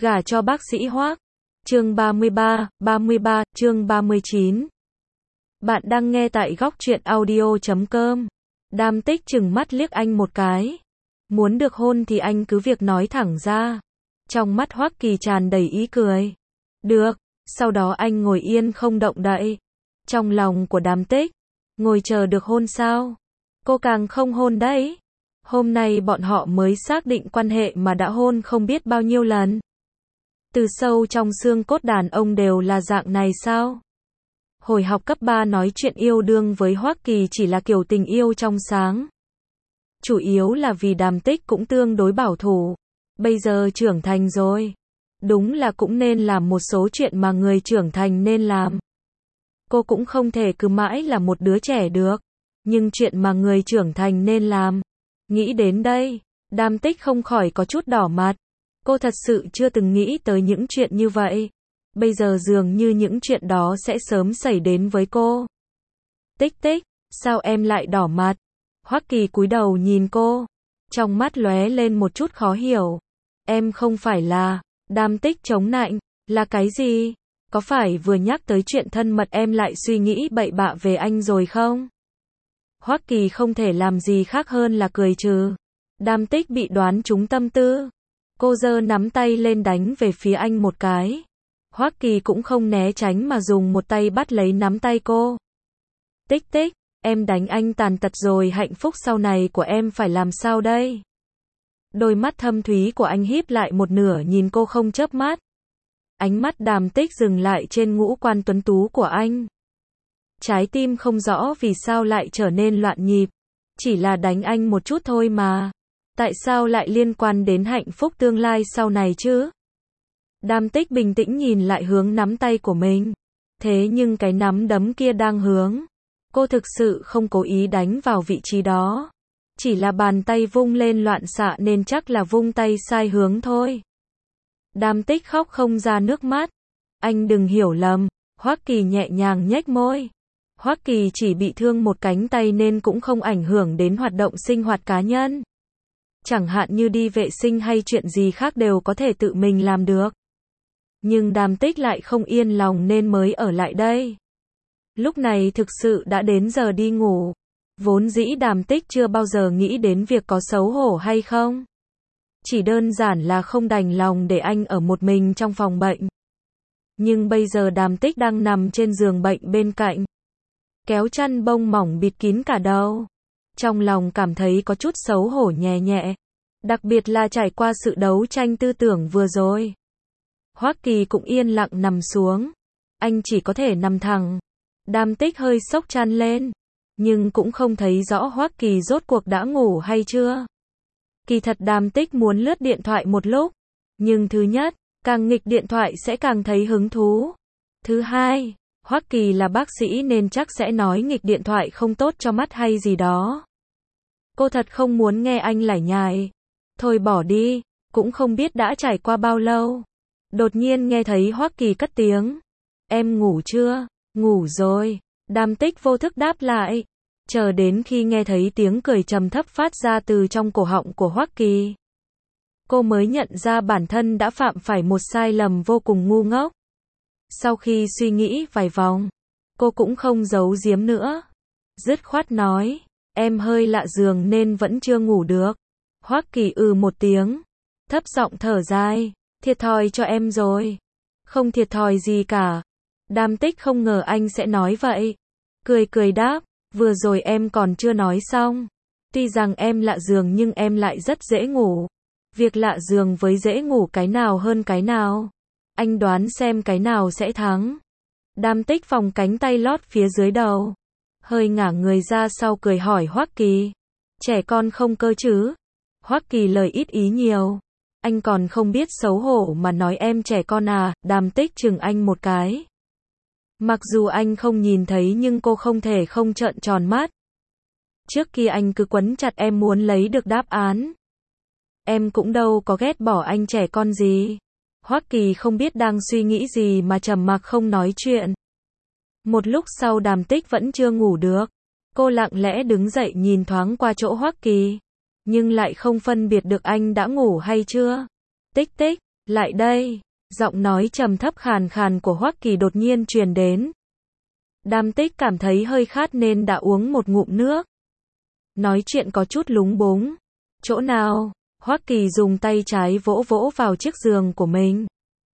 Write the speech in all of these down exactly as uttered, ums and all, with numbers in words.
Gả cho bác sĩ Hoắc. Chương ba mươi ba, ba mươi ba, chương ba mươi chín. Bạn đang nghe tại góc truyện audio chấm com. Đam Tích chừng mắt liếc anh một cái. Muốn được hôn thì anh cứ việc nói thẳng ra. Trong mắt Hoắc Kỳ tràn đầy ý cười. Được, sau đó anh ngồi yên không động đậy. Trong lòng của Đam Tích, ngồi chờ được hôn sao? Cô càng không hôn đấy. Hôm nay bọn họ mới xác định quan hệ mà đã hôn không biết bao nhiêu lần. Từ sâu trong xương cốt đàn ông đều là dạng này sao? Hồi học cấp ba nói chuyện yêu đương với Hoắc Kỳ chỉ là kiểu tình yêu trong sáng. Chủ yếu là vì Đam Tích cũng tương đối bảo thủ. Bây giờ trưởng thành rồi. Đúng là cũng nên làm một số chuyện mà người trưởng thành nên làm. Cô cũng không thể cứ mãi là một đứa trẻ được. Nhưng chuyện mà người trưởng thành nên làm. Nghĩ đến đây, Đam Tích không khỏi có chút đỏ mặt. Cô thật sự chưa từng nghĩ tới những chuyện như vậy. Bây giờ dường như những chuyện đó sẽ sớm xảy đến với cô. Tích Tích, sao em lại đỏ mặt? Hoắc Kỳ cúi đầu nhìn cô. Trong mắt lóe lên một chút khó hiểu. Em không phải là... Đam Tích chống nạnh. Là cái gì? Có phải vừa nhắc tới chuyện thân mật em lại suy nghĩ bậy bạ về anh rồi không? Hoắc Kỳ không thể làm gì khác hơn là cười trừ. Đam Tích bị đoán trúng tâm tư. Cô giơ nắm tay lên đánh về phía anh một cái. Hoắc Kỳ cũng không né tránh mà dùng một tay bắt lấy nắm tay cô. Tích Tích, em đánh anh tàn tật rồi, hạnh phúc sau này của em phải làm sao đây? Đôi mắt thâm thúy của anh híp lại một nửa nhìn cô không chớp mắt. Ánh mắt Đam Tích dừng lại trên ngũ quan tuấn tú của anh. Trái tim không rõ vì sao lại trở nên loạn nhịp. Chỉ là đánh anh một chút thôi mà. Tại sao lại liên quan đến hạnh phúc tương lai sau này chứ? Đam Tích bình tĩnh nhìn lại hướng nắm tay của mình. Thế nhưng cái nắm đấm kia đang hướng. Cô thực sự không cố ý đánh vào vị trí đó. Chỉ là bàn tay vung lên loạn xạ nên chắc là vung tay sai hướng thôi. Đam Tích khóc không ra nước mắt. Anh đừng hiểu lầm. Hoắc Kỳ nhẹ nhàng nhếch môi. Hoắc Kỳ chỉ bị thương một cánh tay nên cũng không ảnh hưởng đến hoạt động sinh hoạt cá nhân. Chẳng hạn như đi vệ sinh hay chuyện gì khác đều có thể tự mình làm được. Nhưng Đam Tích lại không yên lòng nên mới ở lại đây. Lúc này thực sự đã đến giờ đi ngủ. Vốn dĩ Đam Tích chưa bao giờ nghĩ đến việc có xấu hổ hay không. Chỉ đơn giản là không đành lòng để anh ở một mình trong phòng bệnh. Nhưng bây giờ Đam Tích đang nằm trên giường bệnh bên cạnh. Kéo chăn bông mỏng bịt kín cả đầu. Trong lòng cảm thấy có chút xấu hổ nhẹ nhẹ. Đặc biệt là trải qua sự đấu tranh tư tưởng vừa rồi. Hoắc Kỳ cũng yên lặng nằm xuống. Anh chỉ có thể nằm thẳng. Đam Tích hơi xốc chăn lên. Nhưng cũng không thấy rõ Hoắc Kỳ rốt cuộc đã ngủ hay chưa. Kỳ thật Đam Tích muốn lướt điện thoại một lúc. Nhưng thứ nhất, càng nghịch điện thoại sẽ càng thấy hứng thú. Thứ hai, Hoắc Kỳ là bác sĩ nên chắc sẽ nói nghịch điện thoại không tốt cho mắt hay gì đó. Cô thật không muốn nghe anh lải nhải. Thôi bỏ đi, cũng không biết đã trải qua bao lâu. Đột nhiên nghe thấy Hoắc Kỳ cất tiếng. Em ngủ chưa? Ngủ rồi. Đam Tích vô thức đáp lại. Chờ đến khi nghe thấy tiếng cười trầm thấp phát ra từ trong cổ họng của Hoắc Kỳ. Cô mới nhận ra bản thân đã phạm phải một sai lầm vô cùng ngu ngốc. Sau khi suy nghĩ vài vòng, cô cũng không giấu giếm nữa. Dứt khoát nói, em hơi lạ giường nên vẫn chưa ngủ được. Hoắc Kỳ ừ một tiếng, thấp giọng thở dài, thiệt thòi cho em rồi. Không thiệt thòi gì cả. Đam Tích không ngờ anh sẽ nói vậy. Cười cười đáp, vừa rồi em còn chưa nói xong. Tuy rằng em lạ giường nhưng em lại rất dễ ngủ. Việc lạ giường với dễ ngủ cái nào hơn cái nào? Anh đoán xem cái nào sẽ thắng. Đam Tích vòng cánh tay lót phía dưới đầu. Hơi ngả người ra sau cười hỏi Hoắc Kỳ. Trẻ con không cơ chứ? Hoắc Kỳ lời ít ý nhiều. Anh còn không biết xấu hổ mà nói em trẻ con à? Đam Tích chừng anh một cái. Mặc dù anh không nhìn thấy nhưng cô không thể không trợn tròn mắt. Trước kia anh cứ quấn chặt em muốn lấy được đáp án. Em cũng đâu có ghét bỏ anh trẻ con gì. Hoắc Kỳ không biết đang suy nghĩ gì mà trầm mặc không nói chuyện. Một lúc sau Đam Tích vẫn chưa ngủ được. Cô lặng lẽ đứng dậy nhìn thoáng qua chỗ Hoắc Kỳ. Nhưng lại không phân biệt được anh đã ngủ hay chưa. Tích Tích, Lại đây, giọng nói trầm thấp khàn khàn của Hoắc Kỳ đột nhiên truyền đến. Đam Tích cảm thấy hơi khát nên đã uống một ngụm nước. Nói chuyện có chút lúng búng. Chỗ nào? Hoắc Kỳ dùng tay trái vỗ vỗ vào chiếc giường của mình.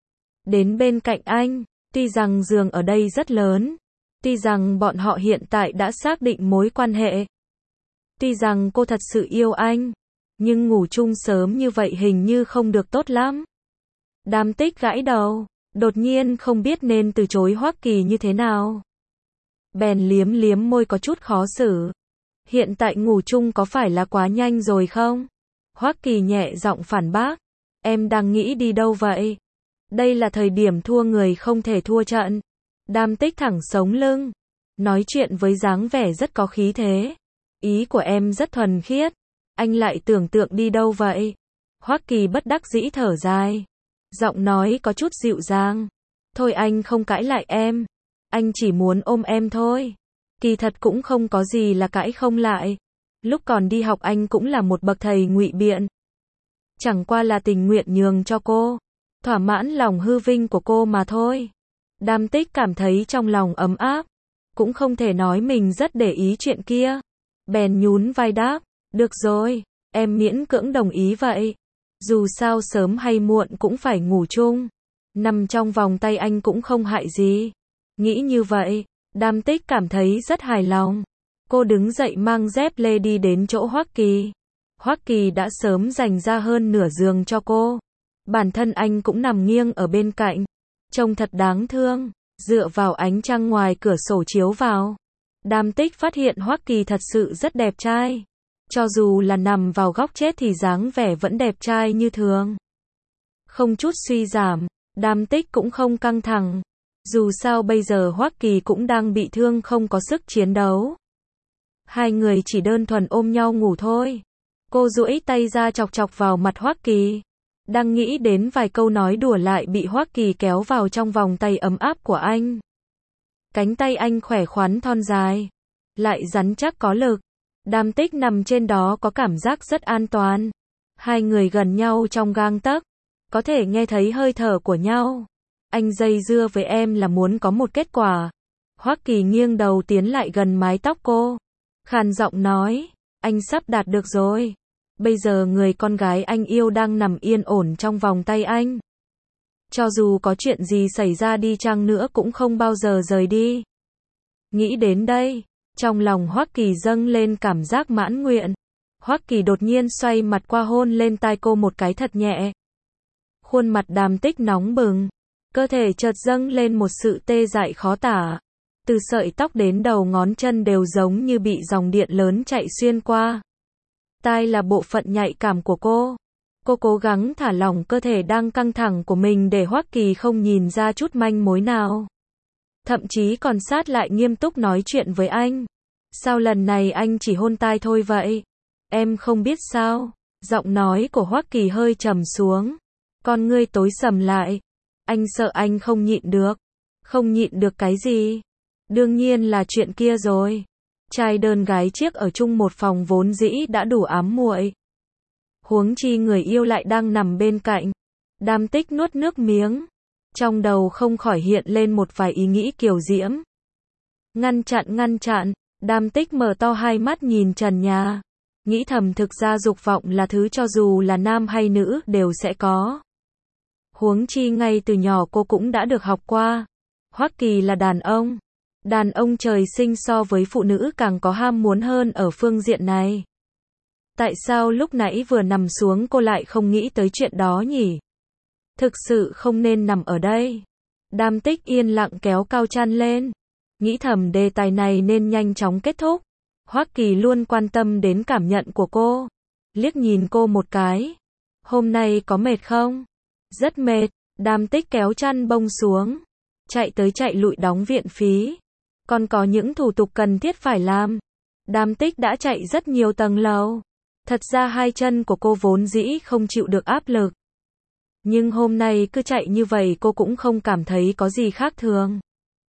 Đến bên cạnh anh, tuy rằng giường ở đây rất lớn, tuy rằng bọn họ hiện tại đã xác định mối quan hệ, tuy rằng cô thật sự yêu anh, nhưng ngủ chung sớm như vậy hình như không được tốt lắm. Đam Tích gãi đầu, đột nhiên không biết nên từ chối Hoắc Kỳ như thế nào. Bèn liếm liếm môi có chút khó xử. Hiện tại ngủ chung có phải là quá nhanh rồi không? Hoắc Kỳ nhẹ giọng phản bác. Em đang nghĩ đi đâu vậy? Đây là thời điểm thua người không thể thua trận. Đam Tích thẳng sống lưng. Nói chuyện với dáng vẻ rất có khí thế. Ý của em rất thuần khiết. Anh lại tưởng tượng đi đâu vậy? Hoắc Kỳ bất đắc dĩ thở dài. Giọng nói có chút dịu dàng. Thôi anh không cãi lại em. Anh chỉ muốn ôm em thôi. Kỳ thật cũng không có gì là cãi không lại. Lúc còn đi học anh cũng là một bậc thầy ngụy biện. Chẳng qua là tình nguyện nhường cho cô. Thỏa mãn lòng hư vinh của cô mà thôi. Đam Tích cảm thấy trong lòng ấm áp. Cũng không thể nói mình rất để ý chuyện kia. Bèn nhún vai đáp. Được rồi, em miễn cưỡng đồng ý vậy. Dù sao sớm hay muộn cũng phải ngủ chung. Nằm trong vòng tay anh cũng không hại gì. Nghĩ như vậy, Đam Tích cảm thấy rất hài lòng. Cô đứng dậy mang dép lê đi đến chỗ Hoắc Kỳ. Hoắc Kỳ đã sớm dành ra hơn nửa giường cho cô. Bản thân anh cũng nằm nghiêng ở bên cạnh. Trông thật đáng thương, dựa vào ánh trăng ngoài cửa sổ chiếu vào. Đam Tích phát hiện Hoắc Kỳ thật sự rất đẹp trai. Cho dù là nằm vào góc chết thì dáng vẻ vẫn đẹp trai như thường. Không chút suy giảm, Đam Tích cũng không căng thẳng. Dù sao bây giờ Hoắc Kỳ cũng đang bị thương không có sức chiến đấu. Hai người chỉ đơn thuần ôm nhau ngủ thôi. Cô duỗi tay ra chọc chọc vào mặt Hoắc Kỳ. Đang nghĩ đến vài câu nói đùa lại bị Hoắc Kỳ kéo vào trong vòng tay ấm áp của anh. Cánh tay anh khỏe khoắn thon dài, lại rắn chắc có lực. Đam Tích nằm trên đó có cảm giác rất an toàn. Hai người gần nhau trong gang tấc, có thể nghe thấy hơi thở của nhau. Anh dây dưa với em là muốn có một kết quả. Hoắc Kỳ nghiêng đầu tiến lại gần mái tóc cô. Khàn giọng nói, anh sắp đạt được rồi. Bây giờ người con gái anh yêu đang nằm yên ổn trong vòng tay anh. Cho dù có chuyện gì xảy ra đi chăng nữa cũng không bao giờ rời đi. Nghĩ đến đây, trong lòng Hoắc Kỳ dâng lên cảm giác mãn nguyện. Hoắc Kỳ đột nhiên xoay mặt qua hôn lên tai cô một cái thật nhẹ. Khuôn mặt Đam Tích nóng bừng. Cơ thể chợt dâng lên một sự tê dại khó tả. Từ sợi tóc đến đầu ngón chân đều giống như bị dòng điện lớn chạy xuyên qua. Tai là bộ phận nhạy cảm của cô. Cô cố gắng thả lỏng cơ thể đang căng thẳng của mình để Hoắc Kỳ không nhìn ra chút manh mối nào. Thậm chí còn sát lại nghiêm túc nói chuyện với anh. Sao lần này anh chỉ hôn tai thôi vậy? Em không biết sao? Giọng nói của Hoắc Kỳ hơi trầm xuống. Con ngươi tối sầm lại. Anh sợ anh không nhịn được. Không nhịn được cái gì? Đương nhiên là chuyện kia rồi. Trai đơn gái chiếc ở chung một phòng vốn dĩ đã đủ ám muội. Huống chi người yêu lại đang nằm bên cạnh. Đam Tích nuốt nước miếng. Trong đầu không khỏi hiện lên một vài ý nghĩ kiều diễm. Ngăn chặn ngăn chặn, Đam Tích mở to hai mắt nhìn trần nhà. Nghĩ thầm thực ra dục vọng là thứ cho dù là nam hay nữ đều sẽ có. Huống chi ngay từ nhỏ cô cũng đã được học qua. Hoắc Kỳ là đàn ông. Đàn ông trời sinh so với phụ nữ càng có ham muốn hơn ở phương diện này. Tại sao lúc nãy vừa nằm xuống cô lại không nghĩ tới chuyện đó nhỉ? Thực sự không nên nằm ở đây. Đam Tích yên lặng kéo cao chăn lên. Nghĩ thầm đề tài này nên nhanh chóng kết thúc. Hoắc Kỳ luôn quan tâm đến cảm nhận của cô. Liếc nhìn cô một cái. Hôm nay có mệt không? Rất mệt. Đam Tích kéo chăn bông xuống. Chạy tới chạy lụi đóng viện phí. Còn có những thủ tục cần thiết phải làm. Đam Tích đã chạy rất nhiều tầng lầu. Thật ra hai chân của cô vốn dĩ không chịu được áp lực. Nhưng hôm nay cứ chạy như vậy cô cũng không cảm thấy có gì khác thường.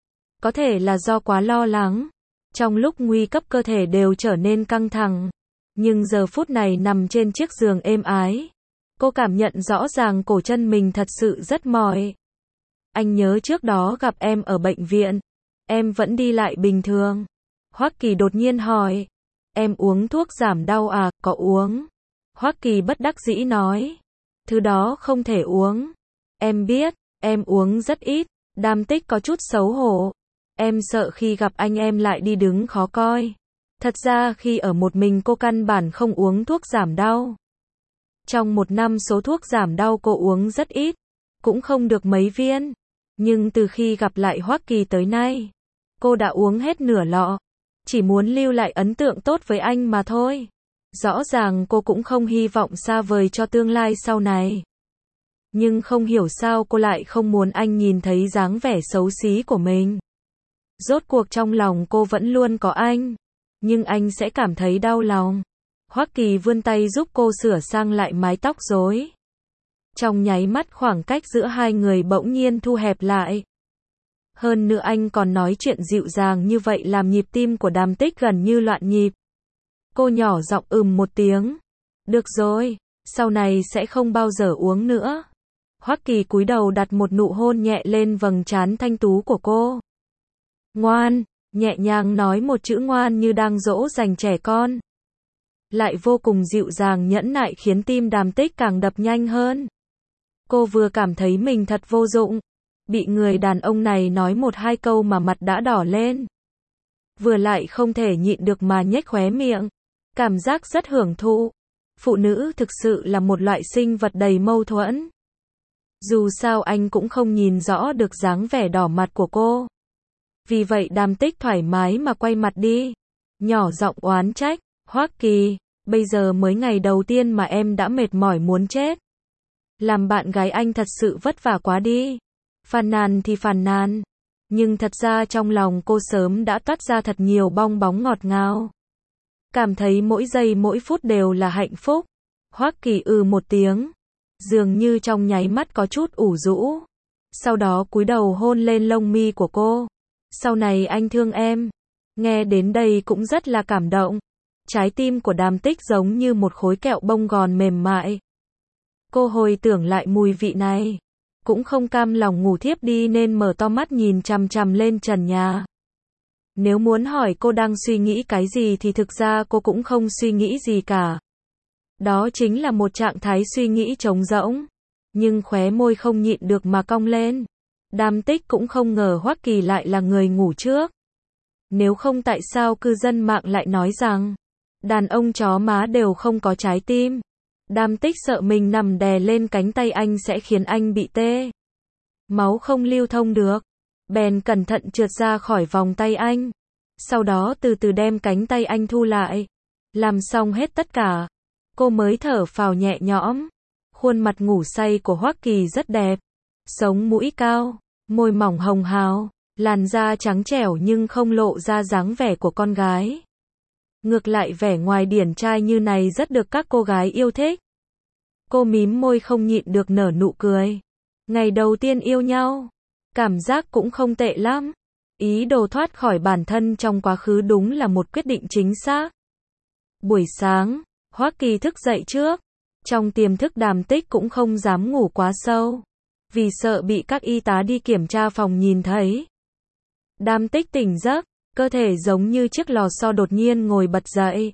Có thể là do quá lo lắng. Trong lúc nguy cấp cơ thể đều trở nên căng thẳng. Nhưng giờ phút này nằm trên chiếc giường êm ái. Cô cảm nhận rõ ràng cổ chân mình thật sự rất mỏi. Anh nhớ trước đó gặp em ở bệnh viện. Em vẫn đi lại bình thường. Hoắc Kỳ đột nhiên hỏi. Em uống thuốc giảm đau à, có uống. Hoắc Kỳ bất đắc dĩ nói. Thứ đó không thể uống. Em biết, em uống rất ít. Đàm Tích có chút xấu hổ. Em sợ khi gặp anh em lại đi đứng khó coi. Thật ra khi ở một mình cô căn bản không uống thuốc giảm đau. Trong một năm số thuốc giảm đau cô uống rất ít. Cũng không được mấy viên. Nhưng từ khi gặp lại Hoắc Kỳ tới nay, cô đã uống hết nửa lọ. Chỉ muốn lưu lại ấn tượng tốt với anh mà thôi. Rõ ràng cô cũng không hy vọng xa vời cho tương lai sau này. Nhưng không hiểu sao cô lại không muốn anh nhìn thấy dáng vẻ xấu xí của mình. Rốt cuộc trong lòng cô vẫn luôn có anh. Nhưng anh sẽ cảm thấy đau lòng. Hoắc Kỳ vươn tay giúp cô sửa sang lại mái tóc rối. Trong nháy mắt khoảng cách giữa hai người bỗng nhiên thu hẹp lại. Hơn nữa anh còn nói chuyện dịu dàng như vậy làm nhịp tim của Đàm Tích gần như loạn nhịp. Cô nhỏ giọng ừm một tiếng. Được rồi, sau này sẽ không bao giờ uống nữa. Hoắc Kỳ cúi đầu đặt một nụ hôn nhẹ lên vầng trán thanh tú của cô. Ngoan, nhẹ nhàng nói một chữ ngoan như đang dỗ dành trẻ con. Lại vô cùng dịu dàng nhẫn nại khiến tim Đàm Tích càng đập nhanh hơn. Cô vừa cảm thấy mình thật vô dụng. Bị người đàn ông này nói một hai câu mà mặt đã đỏ lên. Vừa lại không thể nhịn được mà nhếch khóe miệng. Cảm giác rất hưởng thụ. Phụ nữ thực sự là một loại sinh vật đầy mâu thuẫn. Dù sao anh cũng không nhìn rõ được dáng vẻ đỏ mặt của cô. Vì vậy Đàm Tích thoải mái mà quay mặt đi. Nhỏ giọng oán trách. Hoắc Kỳ, bây giờ mới ngày đầu tiên mà em đã mệt mỏi muốn chết. Làm bạn gái anh thật sự vất vả quá đi. Phàn nàn thì phàn nàn. Nhưng thật ra trong lòng cô sớm đã toát ra thật nhiều bong bóng ngọt ngào. Cảm thấy mỗi giây mỗi phút đều là hạnh phúc. Hoắc Kỳ ừ một tiếng. Dường như trong nháy mắt có chút ủ rũ. Sau đó cúi đầu hôn lên lông mi của cô. Sau này anh thương em. Nghe đến đây cũng rất là cảm động. Trái tim của Đàm Tích giống như một khối kẹo bông gòn mềm mại. Cô hồi tưởng lại mùi vị này. Cũng không cam lòng ngủ thiếp đi nên mở to mắt nhìn chằm chằm lên trần nhà. Nếu muốn hỏi cô đang suy nghĩ cái gì thì thực ra cô cũng không suy nghĩ gì cả. Đó chính là một trạng thái suy nghĩ trống rỗng. Nhưng khóe môi không nhịn được mà cong lên. Đàm Tích cũng không ngờ Hoắc Kỳ lại là người ngủ trước. Nếu không tại sao cư dân mạng lại nói rằng đàn ông chó má đều không có trái tim. Đàm Tích sợ mình nằm đè lên cánh tay anh sẽ khiến anh bị tê. Máu không lưu thông được. Bèn cẩn thận trượt ra khỏi vòng tay anh. Sau đó từ từ đem cánh tay anh thu lại. Làm xong hết tất cả. Cô mới thở phào nhẹ nhõm. Khuôn mặt ngủ say của Hoắc Kỳ rất đẹp. Sống mũi cao, môi mỏng hồng hào, làn da trắng trẻo nhưng không lộ ra dáng vẻ của con gái. Ngược lại vẻ ngoài điển trai như này rất được các cô gái yêu thích. Cô mím môi không nhịn được nở nụ cười. Ngày đầu tiên yêu nhau, cảm giác cũng không tệ lắm. Ý đồ thoát khỏi bản thân trong quá khứ đúng là một quyết định chính xác. Buổi sáng, Hoắc Kỳ thức dậy trước. Trong tiềm thức Đàm Tích cũng không dám ngủ quá sâu. Vì sợ bị các y tá đi kiểm tra phòng nhìn thấy. Đàm Tích tỉnh giấc, cơ thể giống như chiếc lò xo đột nhiên ngồi bật dậy.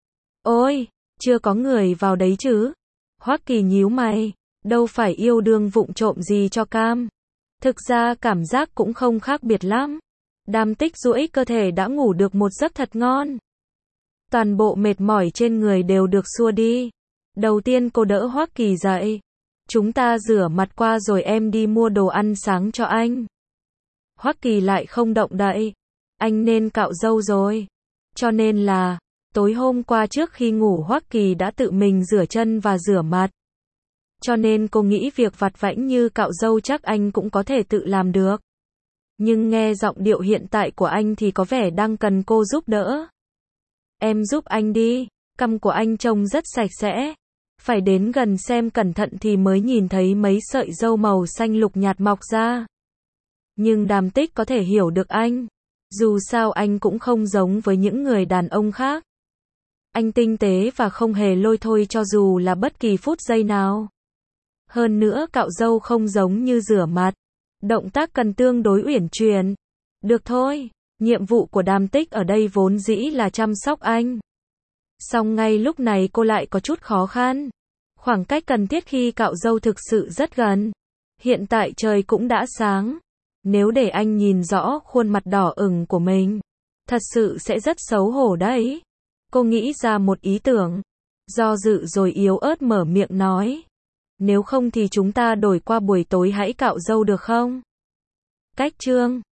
Ôi, chưa có người vào đấy chứ? Hoắc Kỳ nhíu mày, đâu phải yêu đương vụng trộm gì cho cam. Thực ra cảm giác cũng không khác biệt lắm. Đàm Tích duỗi cơ thể đã ngủ được một giấc thật ngon. Toàn bộ mệt mỏi trên người đều được xua đi. Đầu tiên cô đỡ Hoắc Kỳ dậy. Chúng ta rửa mặt qua rồi em đi mua đồ ăn sáng cho anh. Hoắc Kỳ lại không động đậy. Anh nên cạo râu rồi. Cho nên là, tối hôm qua trước khi ngủ Hoắc Kỳ đã tự mình rửa chân và rửa mặt. Cho nên cô nghĩ việc vặt vãnh như cạo râu chắc anh cũng có thể tự làm được. Nhưng nghe giọng điệu hiện tại của anh thì có vẻ đang cần cô giúp đỡ. Em giúp anh đi, cằm của anh trông rất sạch sẽ. Phải đến gần xem cẩn thận thì mới nhìn thấy mấy sợi râu màu xanh lục nhạt mọc ra. Nhưng Đàm Tích có thể hiểu được anh. Dù sao anh cũng không giống với những người đàn ông khác. Anh tinh tế và không hề lôi thôi cho dù là bất kỳ phút giây nào. Hơn nữa cạo râu không giống như rửa mặt. Động tác cần tương đối uyển chuyển. Được thôi, nhiệm vụ của Đàm Tích ở đây vốn dĩ là chăm sóc anh. Song ngay lúc này cô lại có chút khó khăn. Khoảng cách cần thiết khi cạo râu thực sự rất gần. Hiện tại trời cũng đã sáng. Nếu để anh nhìn rõ khuôn mặt đỏ ửng của mình, thật sự sẽ rất xấu hổ đấy. Cô nghĩ ra một ý tưởng. Do dự rồi yếu ớt mở miệng nói. Nếu không thì chúng ta đổi qua buổi tối hãy cạo râu được không? Cách chương